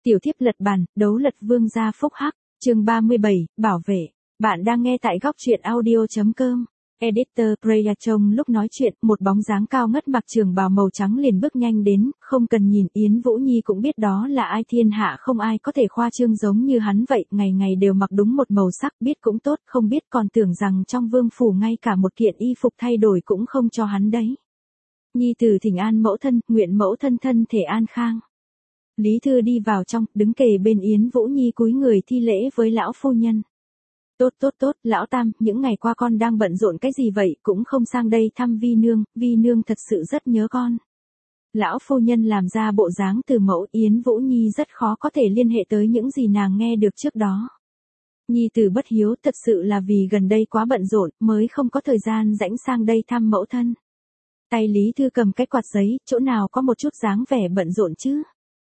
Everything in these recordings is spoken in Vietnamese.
Tiểu thiếp lật bàn, đấu lật vương gia phúc hắc, chương 37, bảo vệ. Bạn đang nghe tại góc truyện audio.com. Editor Freya trông lúc nói chuyện, một bóng dáng cao ngất mặc trường bào màu trắng liền bước nhanh đến, không cần nhìn Yến Vũ Nhi cũng biết đó là ai, thiên hạ không ai có thể khoa trương giống như hắn vậy, ngày ngày đều mặc đúng một màu sắc, biết cũng tốt, không biết còn tưởng rằng trong vương phủ ngay cả một kiện y phục thay đổi cũng không cho hắn đấy. Nhi tử thỉnh an mẫu thân, nguyện mẫu thân thân thể an khang. Lý Thư đi vào trong, đứng kề bên Yến Vũ Nhi cúi người thi lễ với lão phu nhân. Tốt, lão tam, những ngày qua con đang bận rộn cái gì vậy, cũng không sang đây thăm vi nương thật sự rất nhớ con. Lão phu nhân làm ra bộ dáng từ mẫu, Yến Vũ Nhi rất khó có thể liên hệ tới những gì nàng nghe được trước đó. Nhi tử bất hiếu, thật sự là vì gần đây quá bận rộn, mới không có thời gian rảnh sang đây thăm mẫu thân. Tay Lý Thư cầm cái quạt giấy, chỗ nào có một chút dáng vẻ bận rộn chứ.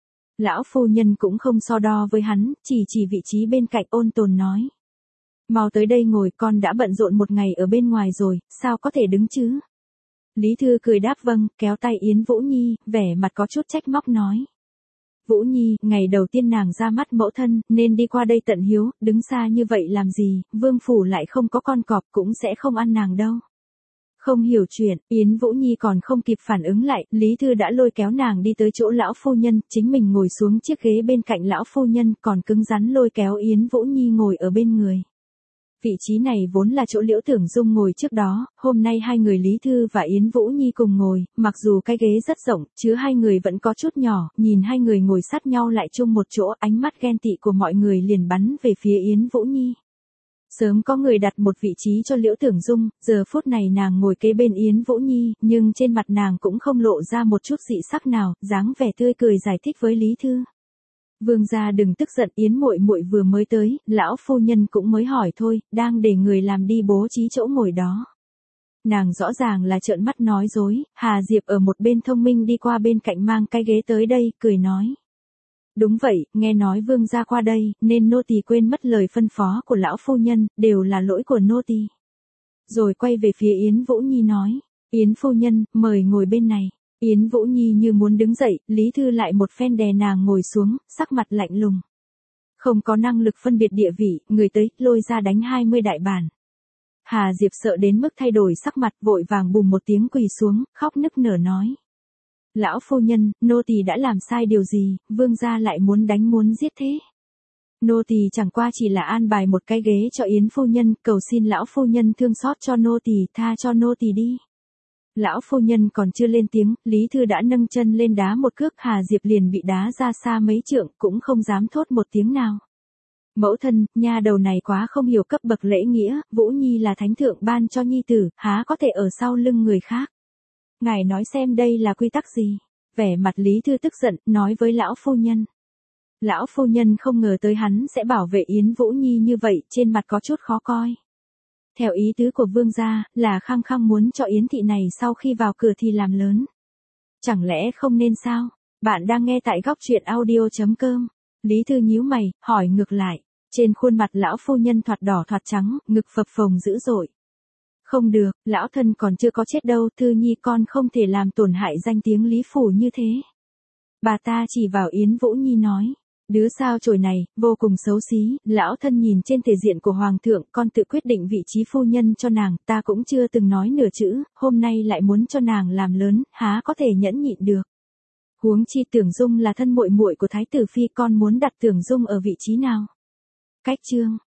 Lão phu nhân cũng không so đo với hắn, chỉ vị trí bên cạnh ôn tồn nói. Mau tới đây ngồi, con đã bận rộn một ngày ở bên ngoài rồi, sao có thể đứng chứ? Lý Thư cười đáp vâng, kéo tay Yến Vũ Nhi, vẻ mặt có chút trách móc nói. Vũ Nhi, ngày đầu tiên nàng ra mắt mẫu thân, nên đi qua đây tận hiếu, đứng xa như vậy làm gì, vương phủ lại không có con cọp cũng sẽ không ăn nàng đâu. Không hiểu chuyện, Yến Vũ Nhi còn không kịp phản ứng lại, Lý Thư đã lôi kéo nàng đi tới chỗ lão phu nhân, chính mình ngồi xuống chiếc ghế bên cạnh lão phu nhân, còn cứng rắn lôi kéo Yến Vũ Nhi ngồi ở bên người. Vị trí này vốn là chỗ Liễu Tưởng Dung ngồi trước đó, hôm nay hai người Lý Thư và Yến Vũ Nhi cùng ngồi, mặc dù cái ghế rất rộng, chứ hai người vẫn có chút nhỏ, nhìn hai người ngồi sát nhau lại chung một chỗ, ánh mắt ghen tị của mọi người liền bắn về phía Yến Vũ Nhi. Sớm có người đặt một vị trí cho Liễu Tưởng Dung, giờ phút này nàng ngồi kế bên Yến Vũ Nhi, nhưng trên mặt nàng cũng không lộ ra một chút dị sắc nào, dáng vẻ tươi cười giải thích với Lý Thư. Vương gia đừng tức giận, Yến muội muội vừa mới tới, lão phu nhân cũng mới hỏi thôi, đang để người làm đi bố trí chỗ ngồi đó. Nàng rõ ràng là trợn mắt nói dối, Hà Diệp ở một bên thông minh đi qua bên cạnh mang cái ghế tới đây, cười nói. Đúng vậy, nghe nói vương gia qua đây, nên nô tỳ quên mất lời phân phó của lão phu nhân, đều là lỗi của nô tỳ. Rồi quay về phía Yến Vũ Nhi nói, Yến phu nhân, mời ngồi bên này. Yến Vũ Nhi như muốn đứng dậy, Lý Thư lại một phen đè nàng ngồi xuống, sắc mặt lạnh lùng. Không có năng lực phân biệt địa vị, người tới, lôi ra đánh 20 đại bản. Hà Diệp sợ đến mức thay đổi sắc mặt, vội vàng bùm một tiếng quỳ xuống, khóc nức nở nói. Lão phu nhân, nô tỳ đã làm sai điều gì, vương gia lại muốn đánh muốn giết thế. Nô tỳ chẳng qua chỉ là an bài một cái ghế cho Yến phu nhân, cầu xin lão phu nhân thương xót cho nô tỳ, tha cho nô tỳ đi. Lão phu nhân còn chưa lên tiếng, Lý Thư đã nâng chân lên đá một cước, Hà Diệp liền bị đá ra xa mấy trượng, cũng không dám thốt một tiếng nào. Mẫu thân, nha đầu này quá không hiểu cấp bậc lễ nghĩa, Vũ Nhi là thánh thượng ban cho nhi tử, há có thể ở sau lưng người khác. Ngài nói xem đây là quy tắc gì? Vẻ mặt Lý Thư tức giận, nói với lão phu nhân. Lão phu nhân không ngờ tới hắn sẽ bảo vệ Yến Vũ Nhi như vậy, trên mặt có chút khó coi. Theo ý tứ của vương gia, là khăng khăng muốn cho Yến thị này sau khi vào cửa thì làm lớn. Chẳng lẽ không nên sao? Bạn đang nghe tại góc truyện audio.com. Lý Thư nhíu mày, hỏi ngược lại. Trên khuôn mặt lão phu nhân thoạt đỏ thoạt trắng, ngực phập phồng dữ dội. Không được, lão thân còn chưa có chết đâu, Thư Nhi con không thể làm tổn hại danh tiếng Lý phủ như thế. Bà ta chỉ vào Yến Vũ Nhi nói. Đứa sao chổi này, vô cùng xấu xí, lão thân nhìn trên thể diện của hoàng thượng, con tự quyết định vị trí phu nhân cho nàng, ta cũng chưa từng nói nửa chữ, hôm nay lại muốn cho nàng làm lớn, há có thể nhẫn nhịn được. Huống chi Tưởng Dung là thân muội muội của thái tử phi, con muốn đặt Tưởng Dung ở vị trí nào? Cách chương.